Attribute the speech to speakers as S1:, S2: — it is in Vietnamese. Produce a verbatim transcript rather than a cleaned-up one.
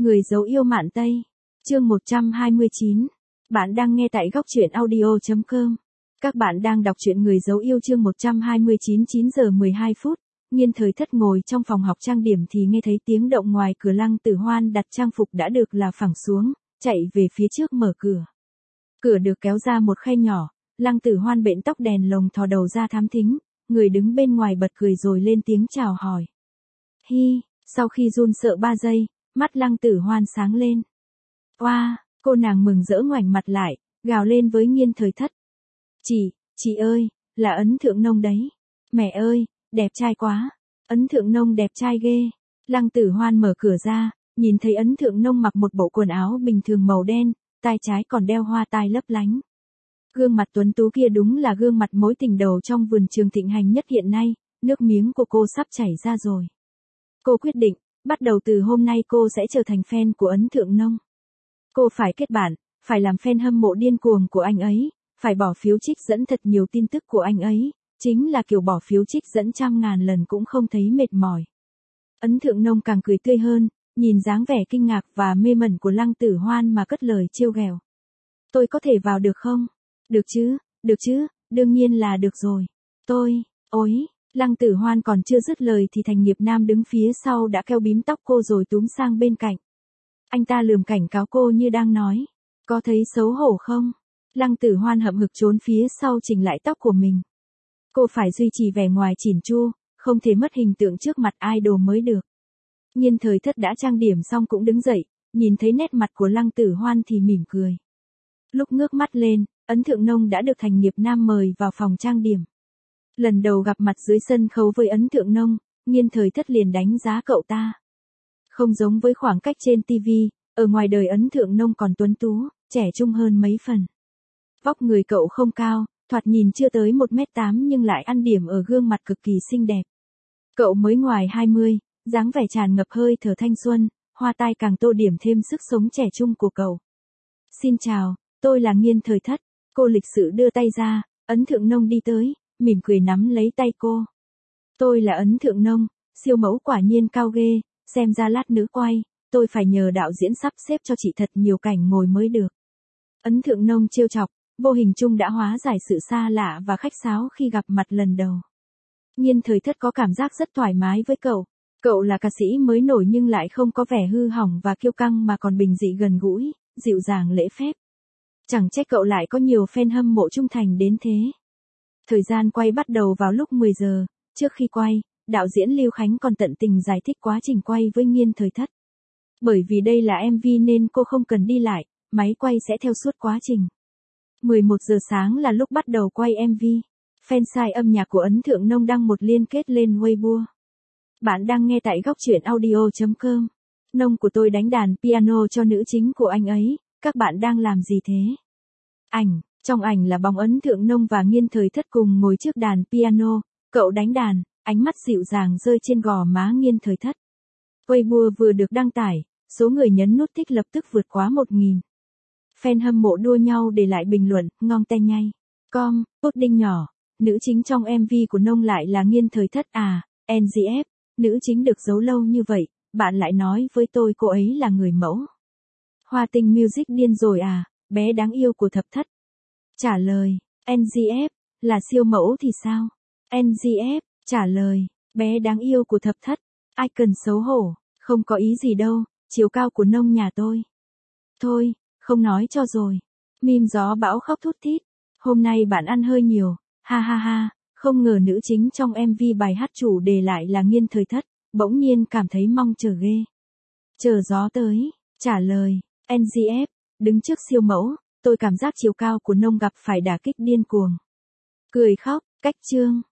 S1: Người dấu yêu Mạn Tây. Chương một trăm hai mươi chín. Bạn đang nghe tại góc truyện audio chấm com. Các bạn đang đọc truyện Người dấu yêu chương một trăm hai mươi chín. Chín giờ mười hai phút. Nhiên Thời Thất ngồi trong phòng học trang điểm thì nghe thấy tiếng động ngoài cửa. Lăng Tử Hoan đặt trang phục đã được là phẳng xuống, chạy về phía trước mở cửa. Cửa được kéo ra một khe nhỏ, Lăng Tử Hoan bện tóc đèn lồng thò đầu ra thám thính, người đứng bên ngoài bật cười rồi lên tiếng chào hỏi. Hi, sau khi run sợ ba giây, mắt Lăng Tử Hoan sáng lên. Oa, wow, cô nàng mừng rỡ ngoảnh mặt lại, gào lên với Nhiên Thời Thất. Chị, chị ơi, là Ấn Thượng Nông đấy. Mẹ ơi, đẹp trai quá. Ấn Thượng Nông đẹp trai ghê. Lăng Tử Hoan mở cửa ra, nhìn thấy Ấn Thượng Nông mặc một bộ quần áo bình thường màu đen, tai trái còn đeo hoa tai lấp lánh. Gương mặt tuấn tú kia đúng là gương mặt mối tình đầu trong vườn trường thịnh hành nhất hiện nay, nước miếng của cô sắp chảy ra rồi. Cô quyết định, bắt đầu từ hôm nay cô sẽ trở thành fan của Ấn Thượng Nông. Cô phải kết bạn, phải làm fan hâm mộ điên cuồng của anh ấy, phải bỏ phiếu trích dẫn thật nhiều tin tức của anh ấy, chính là kiểu bỏ phiếu trích dẫn trăm ngàn lần cũng không thấy mệt mỏi. Ấn Thượng Nông càng cười tươi hơn, nhìn dáng vẻ kinh ngạc và mê mẩn của Lăng Tử Hoan mà cất lời trêu ghẹo. Tôi có thể vào được không? Được chứ, được chứ, đương nhiên là được rồi. Tôi, ối, Lăng Tử Hoan còn chưa dứt lời thì Thành Nghiệp Nam đứng phía sau đã kéo bím tóc cô rồi túm sang bên cạnh. Anh ta lườm cảnh cáo cô như đang nói, có thấy xấu hổ không? Lăng Tử Hoan hậm hực trốn phía sau chỉnh lại tóc của mình. Cô phải duy trì vẻ ngoài chỉn chu, không thể mất hình tượng trước mặt idol mới được. Nhiên Thời Thất đã trang điểm xong cũng đứng dậy, nhìn thấy nét mặt của Lăng Tử Hoan thì mỉm cười. Lúc ngước mắt lên, Ấn Thượng Nông đã được Thành Nghiệp Nam mời vào phòng trang điểm. Lần đầu gặp mặt dưới sân khấu với Ấn Thượng Nông, Nhiên Thời Thất liền đánh giá cậu ta. Không giống với khoảng cách trên ti vi, ở ngoài đời Ấn Thượng Nông còn tuấn tú, trẻ trung hơn mấy phần. Vóc người cậu không cao, thoạt nhìn chưa tới một mét tám nhưng lại ăn điểm ở gương mặt cực kỳ xinh đẹp. Cậu mới ngoài hai mươi, dáng vẻ tràn ngập hơi thở thanh xuân, hoa tai càng tô điểm thêm sức sống trẻ trung của cậu. Xin chào, tôi là Nhiên Thời Thất. Cô lịch sự đưa tay ra, Ấn Thượng Nông đi tới, mỉm cười nắm lấy tay cô. Tôi là Ấn Thượng Nông, siêu mẫu quả nhiên cao ghê, xem ra lát nữa quay, tôi phải nhờ đạo diễn sắp xếp cho chị thật nhiều cảnh ngồi mới được. Ấn Thượng Nông trêu chọc, vô hình chung đã hóa giải sự xa lạ và khách sáo khi gặp mặt lần đầu. Nhiên Thời Thất có cảm giác rất thoải mái với cậu. Cậu là ca sĩ mới nổi nhưng lại không có vẻ hư hỏng và kiêu căng mà còn bình dị gần gũi, dịu dàng lễ phép. Chẳng trách cậu lại có nhiều fan hâm mộ trung thành đến thế. Thời gian quay bắt đầu vào lúc mười giờ, trước khi quay, đạo diễn Lưu Khánh còn tận tình giải thích quá trình quay với Nhiên Thời Thất. Bởi vì đây là em vê nên cô không cần đi lại, máy quay sẽ theo suốt quá trình. mười một giờ sáng là lúc bắt đầu quay em vê. Fansite âm nhạc của Ấn Thượng Nông đăng một liên kết lên Weibo. Bạn đang nghe tại góc truyện audio chấm com. Nông của tôi đánh đàn piano cho nữ chính của anh ấy, các bạn đang làm gì thế? Ảnh, trong ảnh là bóng Ấn Thượng Nông và Nhiên Thời Thất cùng ngồi trước đàn piano, cậu đánh đàn, ánh mắt dịu dàng rơi trên gò má Nhiên Thời Thất. Weibo vừa được đăng tải, số người nhấn nút thích lập tức vượt quá một nghìn. Fan hâm mộ đua nhau để lại bình luận, ngon te nhay. Com, pudding nhỏ, nữ chính trong em vê của Nông lại là Nhiên Thời Thất à, en giê ép, nữ chính được giấu lâu như vậy, bạn lại nói với tôi cô ấy là người mẫu. Hoa Tinh Music điên rồi à, bé đáng yêu của Thập Thất. Trả lời, en giê ép, là siêu mẫu thì sao? en giê ép, trả lời, bé đáng yêu của Thập Thất, ai cần xấu hổ, không có ý gì đâu, chiều cao của Nông nhà tôi. Thôi, không nói cho rồi. Meme gió bão khóc thút thít. Hôm nay bạn ăn hơi nhiều, ha ha ha, không ngờ nữ chính trong em vê bài hát chủ đề lại là Nhiên Thời Thất, bỗng nhiên cảm thấy mong chờ ghê. Chờ gió tới, trả lời, en giê ép, đứng trước siêu mẫu, tôi cảm giác chiều cao của Nông gặp phải đả kích điên cuồng. Cười khóc, cách chương.